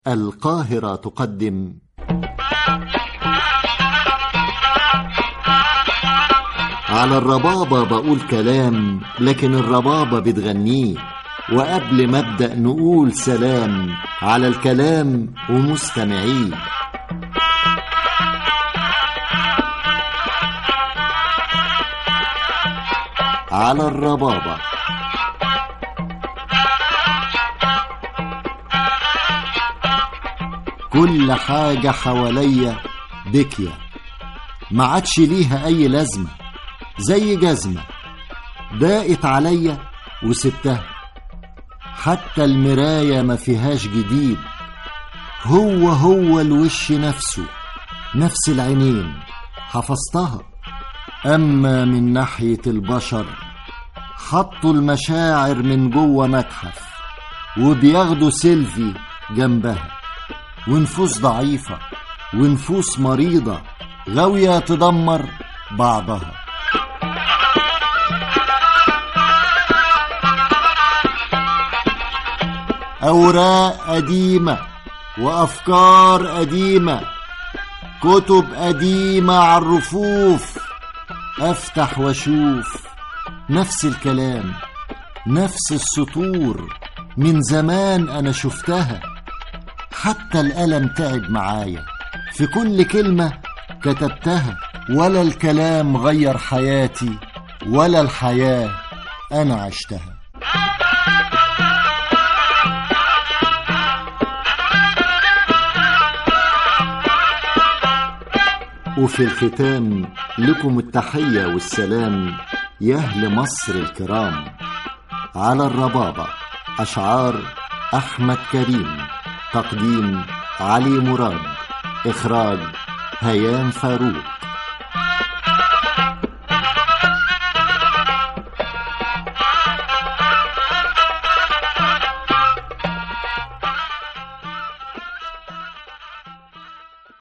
القاهرة تقدم على الربابة بقول كلام لكن الربابة بتغنيه، وقبل ما ابدأ نقول سلام على الكلام ومستمعيه. على الربابة كل حاجة حواليا بكية ما عادش ليها أي لازمة، زي جزمة ضاقت عليا وسبتها، حتى المراية ما فيهاش جديد، هو الوش نفسه، نفس العينين حفظتها. أما من ناحية البشر حطوا المشاعر من جوه متحف وبياخدوا سيلفي جنبها، ونفوس ضعيفة ونفوس مريضة غاوية تدمر بعضها. أوراق قديمة وأفكار قديمة، كتب قديمة على الرفوف، أفتح وأشوف نفس الكلام نفس السطور من زمان أنا شفتها، حتى القلم تعب معايا في كل كلمة كتبتها، ولا الكلام غير حياتي ولا الحياة أنا عشتها. وفي الختام لكم التحية والسلام يا أهل مصر الكرام. على الربابة أشعار أحمد كريم، تقديم علي مراد، إخراج هيام فاروق.